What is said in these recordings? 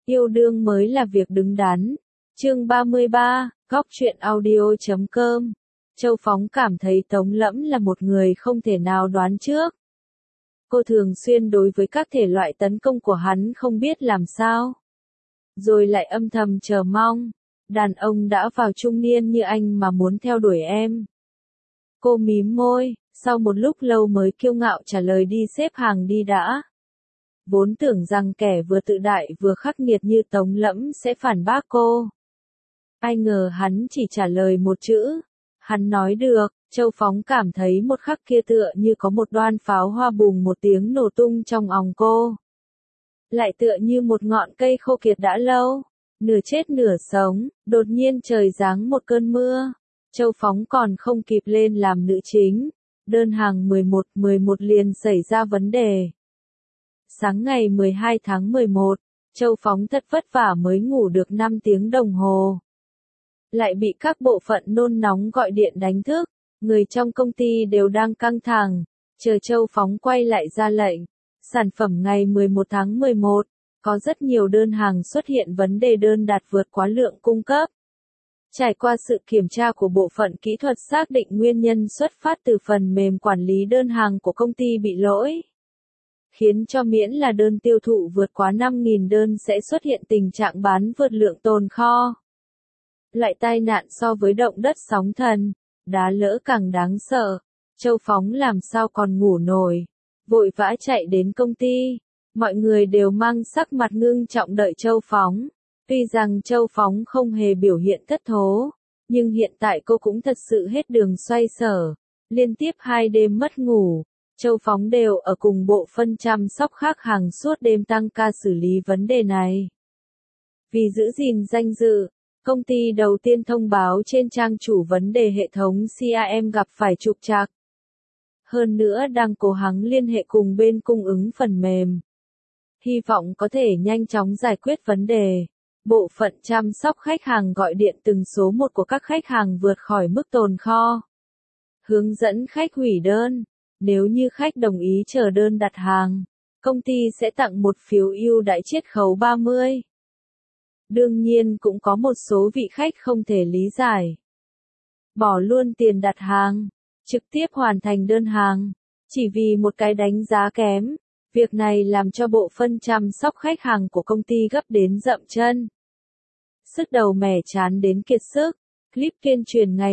Yêu đương mới là việc đứng đắn. Chương 33, Góc truyện audio.com. Châu Phóng cảm thấy Tống Lẫm là một người không thể nào đoán trước. Cô thường xuyên đối với các thể loại tấn công của hắn không biết làm sao. Rồi lại âm thầm chờ mong. Đàn ông đã vào trung niên như anh mà muốn theo đuổi em. Cô mím môi, sau một lúc lâu mới kiêu ngạo trả lời đi xếp hàng đi đã. Vốn tưởng rằng kẻ vừa tự đại vừa khắc nghiệt như Tống Lẫm sẽ phản bác cô. Ai ngờ hắn chỉ trả lời một chữ. Hắn nói được, Châu Phóng cảm thấy một khắc kia tựa như có một đoan pháo hoa bùng một tiếng nổ tung trong òng cô. Lại tựa như một ngọn cây khô kiệt đã lâu, nửa chết nửa sống, đột nhiên trời giáng một cơn mưa. Châu Phóng còn không kịp lên làm nữ chính. Đơn hàng 11 liền xảy ra vấn đề. Sáng ngày 12 tháng 11, Châu Phóng thật vất vả mới ngủ được 5 tiếng đồng hồ. Lại bị các bộ phận nôn nóng gọi điện đánh thức, người trong công ty đều đang căng thẳng, chờ Châu Phóng quay lại ra lệnh. Sản phẩm ngày 11 tháng 11, có rất nhiều đơn hàng xuất hiện vấn đề đơn đặt vượt quá lượng cung cấp. Trải qua sự kiểm tra của bộ phận kỹ thuật xác định nguyên nhân xuất phát từ phần mềm quản lý đơn hàng của công ty bị lỗi. Khiến cho miễn là đơn tiêu thụ vượt quá 5.000 đơn sẽ xuất hiện tình trạng bán vượt lượng tồn kho. Loại tai nạn so với động đất sóng thần, đá lỡ càng đáng sợ. Châu Phóng làm sao còn ngủ nổi. Vội vã chạy đến công ty. Mọi người đều mang sắc mặt ngưng trọng đợi Châu Phóng. Tuy rằng Châu Phóng không hề biểu hiện thất thố, nhưng hiện tại cô cũng thật sự hết đường xoay sở. Liên tiếp 2 đêm mất ngủ, Châu Phóng đều ở cùng bộ phận chăm sóc khách hàng suốt đêm tăng ca xử lý vấn đề này. Vì giữ gìn danh dự, công ty đầu tiên thông báo trên trang chủ vấn đề hệ thống CRM gặp phải trục trặc. Hơn nữa đang cố gắng liên hệ cùng bên cung ứng phần mềm. Hy vọng có thể nhanh chóng giải quyết vấn đề. Bộ phận chăm sóc khách hàng gọi điện từng số một của các khách hàng vượt khỏi mức tồn kho. Hướng dẫn khách hủy đơn. Nếu như khách đồng ý chờ đơn đặt hàng, công ty sẽ tặng một phiếu ưu đãi chiết khấu 30. Đương nhiên cũng có một số vị khách không thể lý giải. Bỏ luôn tiền đặt hàng, trực tiếp hoàn thành đơn hàng, chỉ vì một cái đánh giá kém. Việc này làm cho bộ phận chăm sóc khách hàng của công ty gấp đến dậm chân. Sức đầu mẻ chán đến kiệt sức, clip tuyên truyền ngày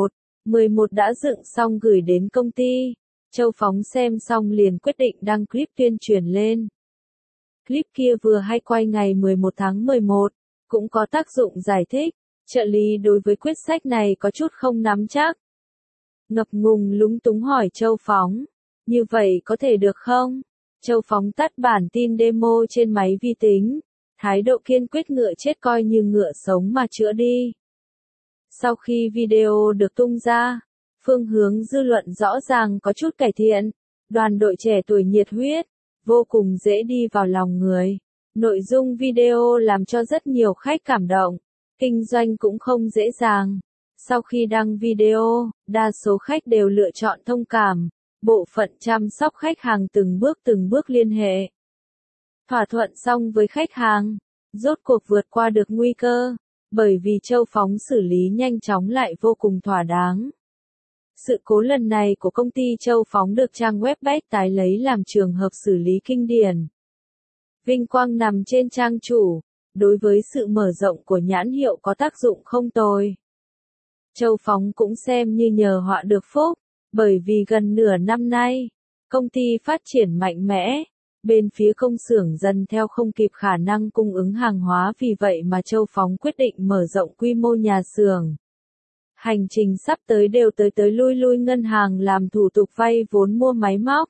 11 đã dựng xong gửi đến công ty. Châu Phóng xem xong liền quyết định đăng clip tuyên truyền lên. Clip kia vừa hay quay ngày 11 tháng 11, cũng có tác dụng giải thích. Trợ lý đối với quyết sách này có chút không nắm chắc. Ngập ngùng lúng túng hỏi Châu Phóng, như vậy có thể được không? Châu Phóng tắt bản tin demo trên máy vi tính, thái độ kiên quyết ngựa chết coi như ngựa sống mà chữa đi. Sau khi video được tung ra, phương hướng dư luận rõ ràng có chút cải thiện. Đoàn đội trẻ tuổi nhiệt huyết, vô cùng dễ đi vào lòng người. Nội dung video làm cho rất nhiều khách cảm động. Kinh doanh cũng không dễ dàng. Sau khi đăng video, đa số khách đều lựa chọn thông cảm. Bộ phận chăm sóc khách hàng từng bước liên hệ. Thỏa thuận xong với khách hàng, rốt cuộc vượt qua được nguy cơ, bởi vì Châu Phóng xử lý nhanh chóng lại vô cùng thỏa đáng. Sự cố lần này của công ty Châu Phóng được trang web Bách tái lấy làm trường hợp xử lý kinh điển. Vinh quang nằm trên trang chủ, đối với sự mở rộng của nhãn hiệu có tác dụng không tồi. Châu Phóng cũng xem như nhờ họa được phúc, bởi vì gần nửa năm nay, công ty phát triển mạnh mẽ, bên phía công xưởng dần theo không kịp khả năng cung ứng hàng hóa, vì vậy mà Châu Phóng quyết định mở rộng quy mô nhà xưởng. Hành trình sắp tới đều tới lui ngân hàng làm thủ tục vay vốn mua máy móc.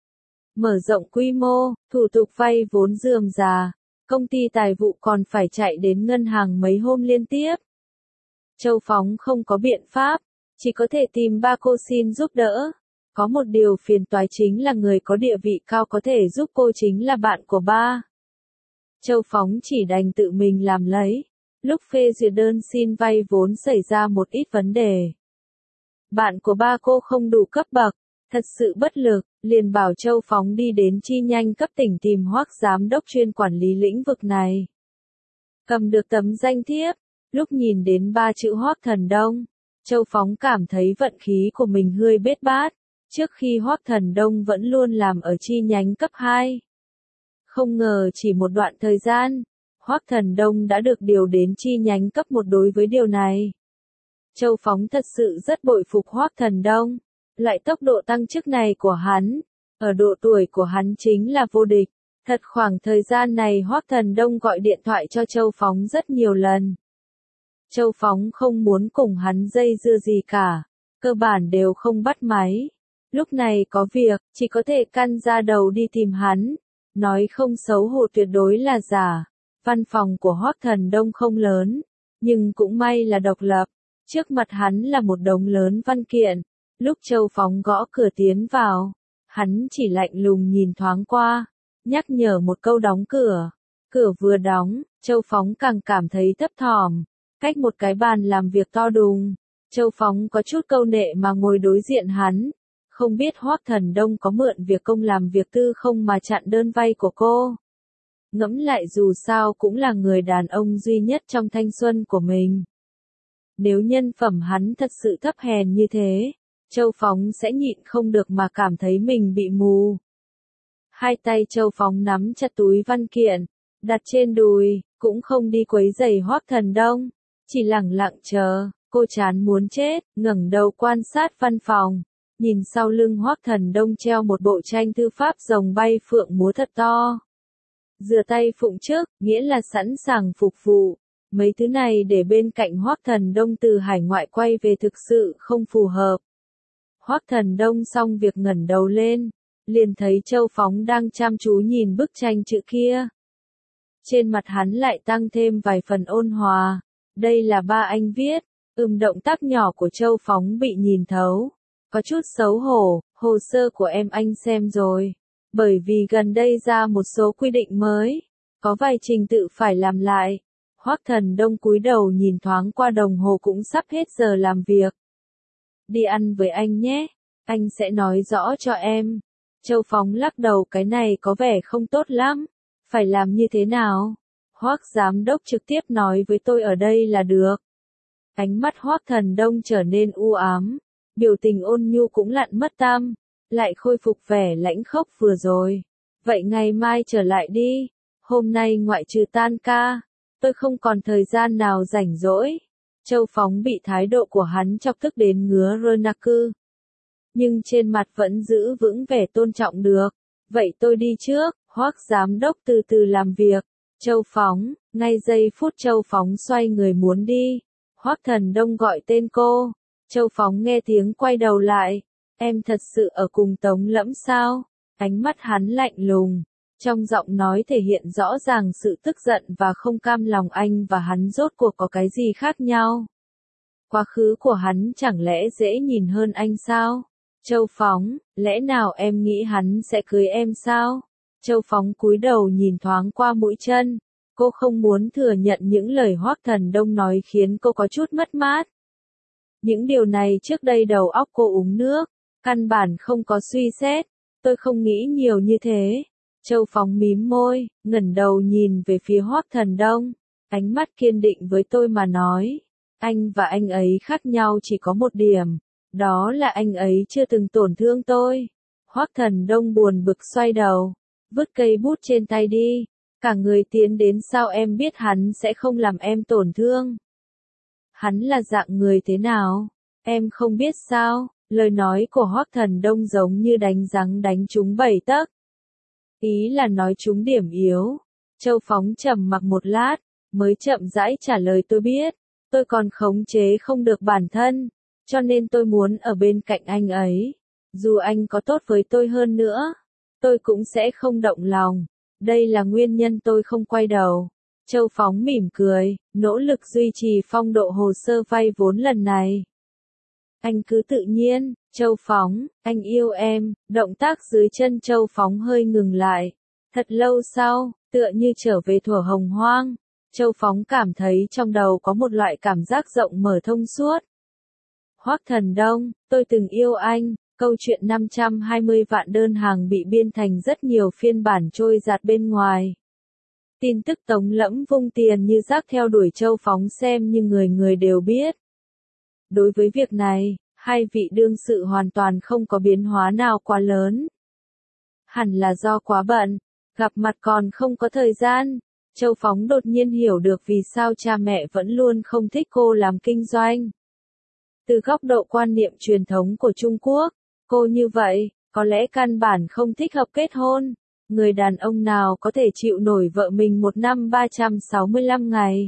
Mở rộng quy mô, thủ tục vay vốn rườm rà, công ty tài vụ còn phải chạy đến ngân hàng mấy hôm liên tiếp. Châu Phóng không có biện pháp, chỉ có thể tìm ba cô xin giúp đỡ. Có một điều phiền toái chính là người có địa vị cao có thể giúp cô chính là bạn của ba. Châu Phóng chỉ đành tự mình làm lấy. Lúc phê duyệt đơn xin vay vốn xảy ra một ít vấn đề. Bạn của ba cô không đủ cấp bậc, thật sự bất lực, liền bảo Châu Phóng đi đến chi nhánh cấp tỉnh tìm Hoắc giám đốc chuyên quản lý lĩnh vực này. Cầm được tấm danh thiếp, lúc nhìn đến 3 chữ Hoắc Thần Đông, Châu Phóng cảm thấy vận khí của mình hơi bết bát, trước khi Hoắc Thần Đông vẫn luôn làm ở chi nhánh cấp 2. Không ngờ chỉ một đoạn thời gian, Hoắc Thần Đông đã được điều đến chi nhánh cấp 1 đối với điều này. Châu Phóng thật sự rất bội phục Hoắc Thần Đông, loại tốc độ tăng chức này của hắn, ở độ tuổi của hắn chính là vô địch. Thật khoảng thời gian này Hoắc Thần Đông gọi điện thoại cho Châu Phóng rất nhiều lần. Châu Phóng không muốn cùng hắn dây dưa gì cả, cơ bản đều không bắt máy. Lúc này có việc, chỉ có thể căn ra đầu đi tìm hắn, nói không xấu hổ tuyệt đối là giả. Văn phòng của Hoắc Thần Đông không lớn, nhưng cũng may là độc lập, trước mặt hắn là một đống lớn văn kiện. Lúc Châu Phóng gõ cửa tiến vào, hắn chỉ lạnh lùng nhìn thoáng qua, nhắc nhở một câu đóng cửa. Cửa vừa đóng, Châu Phóng càng cảm thấy thấp thỏm. Cách một cái bàn làm việc to đùng, Châu Phóng có chút câu nệ mà ngồi đối diện hắn. Không biết Hoắc Thần Đông có mượn việc công làm việc tư không mà chặn đơn vay của cô. Ngẫm lại dù sao cũng là người đàn ông duy nhất trong thanh xuân của mình. Nếu nhân phẩm hắn thật sự thấp hèn như thế, Châu Phóng sẽ nhịn không được mà cảm thấy mình bị mù. Hai tay Châu Phóng nắm chặt túi văn kiện, đặt trên đùi, cũng không đi quấy rầy Hoắc Thần Đông, chỉ lẳng lặng chờ. Cô chán muốn chết, ngẩng đầu quan sát văn phòng, nhìn sau lưng Hoắc Thần Đông treo một bộ tranh thư pháp rồng bay phượng múa thật to. Rửa tay phụng trước, nghĩa là sẵn sàng phục vụ. Mấy thứ này để bên cạnh Hoắc Thần Đông từ hải ngoại quay về thực sự không phù hợp. Hoắc Thần Đông xong việc ngẩng đầu lên, liền thấy Châu Phóng đang chăm chú nhìn bức tranh chữ kia. Trên mặt hắn lại tăng thêm vài phần ôn hòa. Đây là ba anh viết. Động tác nhỏ của Châu Phóng bị nhìn thấu. Có chút xấu hổ, hồ sơ của em anh xem rồi. Bởi vì gần đây ra một số quy định mới, có vài trình tự phải làm lại. Hoắc Thần Đông cúi đầu nhìn thoáng qua đồng hồ cũng sắp hết giờ làm việc. Đi ăn với anh nhé, anh sẽ nói rõ cho em. Châu Phóng lắc đầu, cái này có vẻ không tốt lắm. Phải làm như thế nào? Hoắc giám đốc trực tiếp nói với tôi ở đây là được. Ánh mắt Hoắc Thần Đông trở nên u ám, biểu tình ôn nhu cũng lặn mất tăm, lại khôi phục vẻ lãnh khốc vừa rồi. Vậy ngày mai trở lại đi, hôm nay ngoại trừ tan ca, tôi không còn thời gian nào rảnh rỗi. Châu Phóng bị thái độ của hắn chọc tức đến ngứa rơ nạc cư. Nhưng trên mặt vẫn giữ vững vẻ tôn trọng được. Vậy tôi đi trước, Hoắc giám đốc từ từ làm việc. Châu Phóng, ngay giây phút Châu Phóng xoay người muốn đi, Hoắc Thần Đông gọi tên cô. Châu Phóng nghe tiếng quay đầu lại. Em thật sự ở cùng Tống Lẫm sao? Ánh mắt hắn lạnh lùng, trong giọng nói thể hiện rõ ràng sự tức giận và không cam lòng. Anh và hắn rốt cuộc có cái gì khác nhau? Quá khứ của hắn chẳng lẽ dễ nhìn hơn anh sao? Châu Phóng, lẽ nào em nghĩ hắn sẽ cưới em sao? Châu Phóng cúi đầu nhìn thoáng qua mũi chân. Cô không muốn thừa nhận những lời Hoắc Thần Đông nói khiến cô có chút mất mát. Những điều này trước đây đầu óc cô uống nước, căn bản không có suy xét. Tôi không nghĩ nhiều như thế. Châu Phóng mím môi, ngẩng đầu nhìn về phía Hoắc Thần Đông. Ánh mắt kiên định với tôi mà nói. Anh và anh ấy khác nhau chỉ có một điểm. Đó là anh ấy chưa từng tổn thương tôi. Hoắc Thần Đông buồn bực xoay đầu. Vứt cây bút trên tay đi. Cả người tiến đến, sao em biết hắn sẽ không làm em tổn thương? Hắn là dạng người thế nào? Em không biết sao? Lời nói của Hoắc Thần Đông giống như đánh giằng đánh trúng 7 tấc. Ý là nói trúng điểm yếu. Châu Phóng trầm mặc một lát, mới chậm rãi trả lời, tôi biết. Tôi còn khống chế không được bản thân, cho nên tôi muốn ở bên cạnh anh ấy. Dù anh có tốt với tôi hơn nữa, tôi cũng sẽ không động lòng. Đây là nguyên nhân tôi không quay đầu. Châu Phóng mỉm cười, nỗ lực duy trì phong độ hồ sơ vay vốn lần này. Anh cứ tự nhiên, Châu Phóng, anh yêu em. Động tác dưới chân Châu Phóng hơi ngừng lại. Thật lâu sau, tựa như trở về thuở hồng hoang, Châu Phóng cảm thấy trong đầu có một loại cảm giác rộng mở thông suốt. Hoắc Thần Đông, tôi từng yêu anh. Câu chuyện 520 vạn đơn hàng bị biên thành rất nhiều phiên bản trôi giạt bên ngoài. Tin tức Tống Lẫm vung tiền như rác theo đuổi Châu Phóng xem như người người đều biết. Đối với việc này, hai vị đương sự hoàn toàn không có biến hóa nào quá lớn. Hẳn là do quá bận, gặp mặt còn không có thời gian. Châu Phóng đột nhiên hiểu được vì sao cha mẹ vẫn luôn không thích cô làm kinh doanh. Từ góc độ quan niệm truyền thống của Trung Quốc, cô như vậy, có lẽ căn bản không thích hợp kết hôn. Người đàn ông nào có thể chịu nổi vợ mình một năm 365 ngày.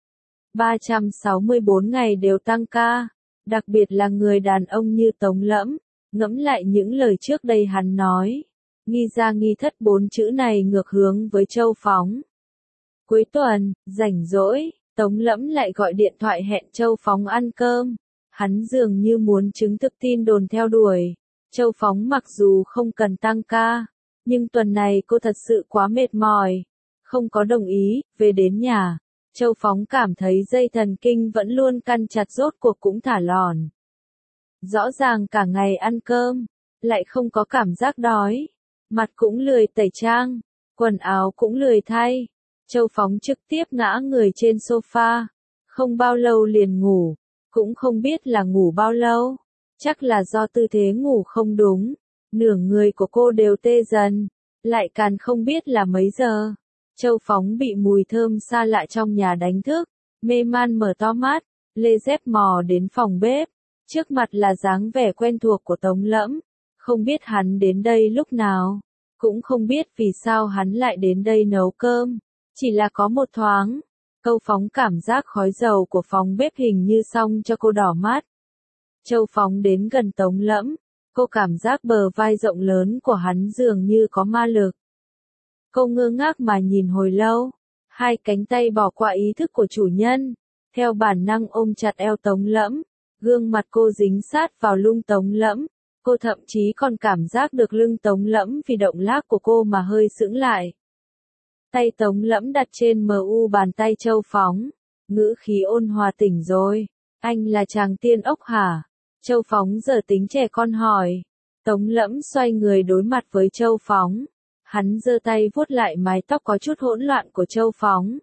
364 ngày đều tăng ca. Đặc biệt là người đàn ông như Tống Lẫm, ngẫm lại những lời trước đây hắn nói. Nghi ra nghi thất 4 chữ này ngược hướng với Châu Phóng. Cuối tuần, rảnh rỗi, Tống Lẫm lại gọi điện thoại hẹn Châu Phóng ăn cơm. Hắn dường như muốn chứng thực tin đồn theo đuổi. Châu Phóng mặc dù không cần tăng ca, nhưng tuần này cô thật sự quá mệt mỏi. Không có đồng ý, về đến nhà. Châu Phóng cảm thấy dây thần kinh vẫn luôn căng chặt rốt cuộc cũng thả lỏng. Rõ ràng cả ngày ăn cơm, lại không có cảm giác đói. Mặt cũng lười tẩy trang, quần áo cũng lười thay. Châu Phóng trực tiếp ngã người trên sofa. Không bao lâu liền ngủ, cũng không biết là ngủ bao lâu. Chắc là do tư thế ngủ không đúng. Nửa người của cô đều tê dần, lại càng không biết là mấy giờ. Châu Phóng bị mùi thơm xa lạ trong nhà đánh thức, mê man mở to mắt, lê dép mò đến phòng bếp. Trước mặt là dáng vẻ quen thuộc của Tống Lẫm, không biết hắn đến đây lúc nào, cũng không biết vì sao hắn lại đến đây nấu cơm, chỉ là có một thoáng. Châu Phóng cảm giác khói dầu của phòng bếp hình như xong cho cô đỏ mắt. Châu Phóng đến gần Tống Lẫm, cô cảm giác bờ vai rộng lớn của hắn dường như có ma lực. Cô ngơ ngác mà nhìn hồi lâu, hai cánh tay bỏ qua ý thức của chủ nhân, theo bản năng ôm chặt eo Tống Lẫm, gương mặt cô dính sát vào lưng Tống Lẫm, cô thậm chí còn cảm giác được lưng Tống Lẫm vì động tác của cô mà hơi sững lại. Tay Tống Lẫm đặt trên mu bàn tay Châu Phóng, ngữ khí ôn hòa. Tỉnh rồi, anh là chàng tiên ốc hả? Châu Phóng giờ tính trẻ con hỏi. Tống Lẫm xoay người đối mặt với Châu Phóng. Hắn giơ tay vuốt lại mái tóc có chút hỗn loạn của Châu Phóng.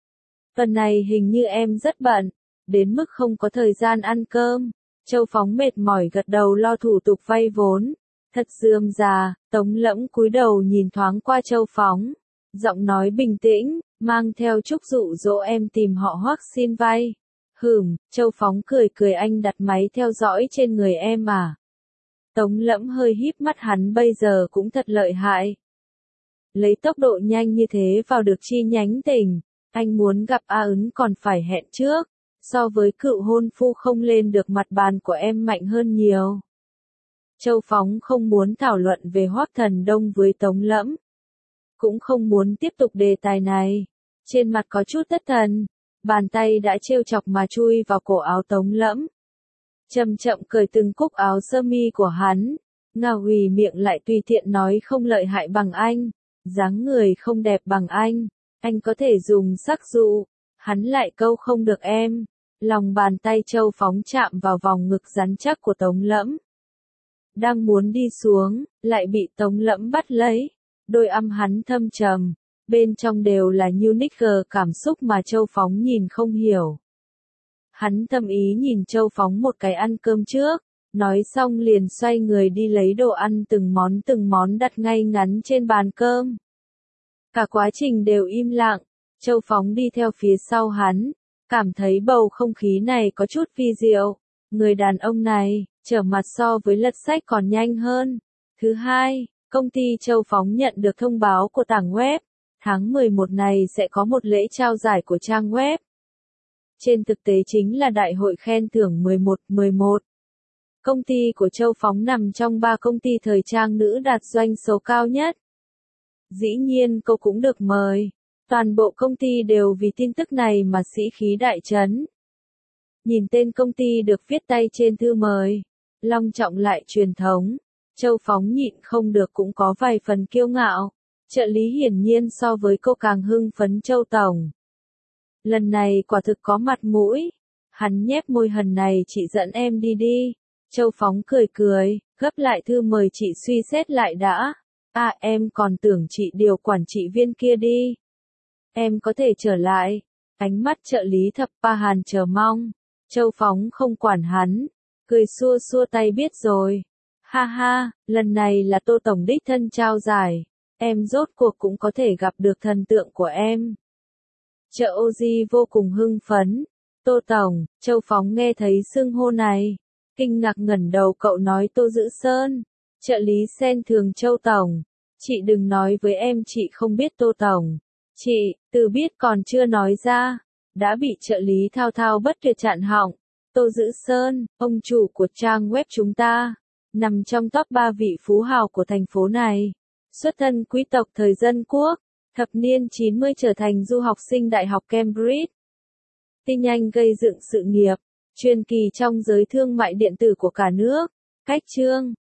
Tuần này hình như em rất bận, đến mức không có thời gian ăn cơm. Châu Phóng mệt mỏi gật đầu lo thủ tục vay vốn. Thật rườm rà. Tống Lẫm cúi đầu nhìn thoáng qua Châu Phóng. Giọng nói bình tĩnh, mang theo chút dụ dỗ em tìm họ Hoắc xin vay. Châu Phóng cười cười, anh đặt máy theo dõi trên người em à? Tống Lẫm hơi híp mắt, hắn bây giờ cũng thật lợi hại. Lấy tốc độ nhanh như thế vào được chi nhánh tỉnh, anh muốn gặp A Ứng còn phải hẹn trước, so với cựu hôn phu không lên được mặt bàn của em mạnh hơn nhiều. Châu Phóng không muốn thảo luận về Hoắc Thần Đông với Tống Lẫm, cũng không muốn tiếp tục đề tài này, trên mặt có chút thất thần, bàn tay đã trêu chọc mà chui vào cổ áo Tống Lẫm. Chậm chậm cởi từng cúc áo sơ mi của hắn, ngào ủy miệng lại tùy tiện nói không lợi hại bằng anh, dáng người không đẹp bằng anh có thể dùng sắc dụ, hắn lại câu không được em. Lòng bàn tay Châu Phóng chạm vào vòng ngực rắn chắc của Tống Lẫm. Đang muốn đi xuống, lại bị Tống Lẫm bắt lấy, đôi âm hắn thâm trầm, bên trong đều là unique cảm xúc mà Châu Phóng nhìn không hiểu. Hắn thầm ý nhìn Châu Phóng một cái ăn cơm trước, nói xong liền xoay người đi lấy đồ ăn từng món đặt ngay ngắn trên bàn cơm. Cả quá trình đều im lặng, Châu Phóng đi theo phía sau hắn, cảm thấy bầu không khí này có chút vi diệu. Người đàn ông này, trở mặt so với lật sách còn nhanh hơn. Thứ hai, công ty Châu Phóng nhận được thông báo của tảng web, tháng 11 này sẽ có một lễ trao giải của trang web. Trên thực tế chính là đại hội khen thưởng 11. Công ty của Châu Phóng nằm trong 3 công ty thời trang nữ đạt doanh số cao nhất. Dĩ nhiên cô cũng được mời. Toàn bộ công ty đều vì tin tức này mà sĩ khí đại trấn. Nhìn tên công ty được viết tay trên thư mời, long trọng lại truyền thống, Châu Phóng nhịn không được cũng có vài phần kiêu ngạo. Trợ lý hiển nhiên so với cô càng hưng phấn. Châu Tổng, lần này quả thực có mặt mũi. Hắn nhếch môi, hần này chị dẫn em đi đi. Châu Phóng cười, gấp lại thư mời, chị suy xét lại đã. À, em còn tưởng chị điều quản trị viên kia đi. Em có thể trở lại. Ánh mắt trợ lý Thập Pa Hàn chờ mong. Châu Phóng không quản hắn. Cười xua xua tay biết rồi. Ha ha, lần này là Tô Tổng đích thân trao giải. Em rốt cuộc cũng có thể gặp được thần tượng của em. Trợ Oji vô cùng hưng phấn. Tô Tổng, Châu Phóng nghe thấy xưng hô này. Kinh ngạc ngẩng đầu cậu nói Tô Dữ Sơn. Trợ lý xem thường Châu Tổng. Chị đừng nói với em chị không biết Tô Tổng. Chị, từ biết còn chưa nói ra. Đã bị trợ lý thao thao bất tuyệt chặn họng. Tô Dữ Sơn, ông chủ của trang web chúng ta. Nằm trong top 3 vị phú hào của thành phố này. Xuất thân quý tộc thời dân quốc. Thập niên 90 trở thành du học sinh Đại học Cambridge. Tinh nhanh gây dựng sự nghiệp. Truyền kỳ trong giới thương mại điện tử của cả nước. Cách chương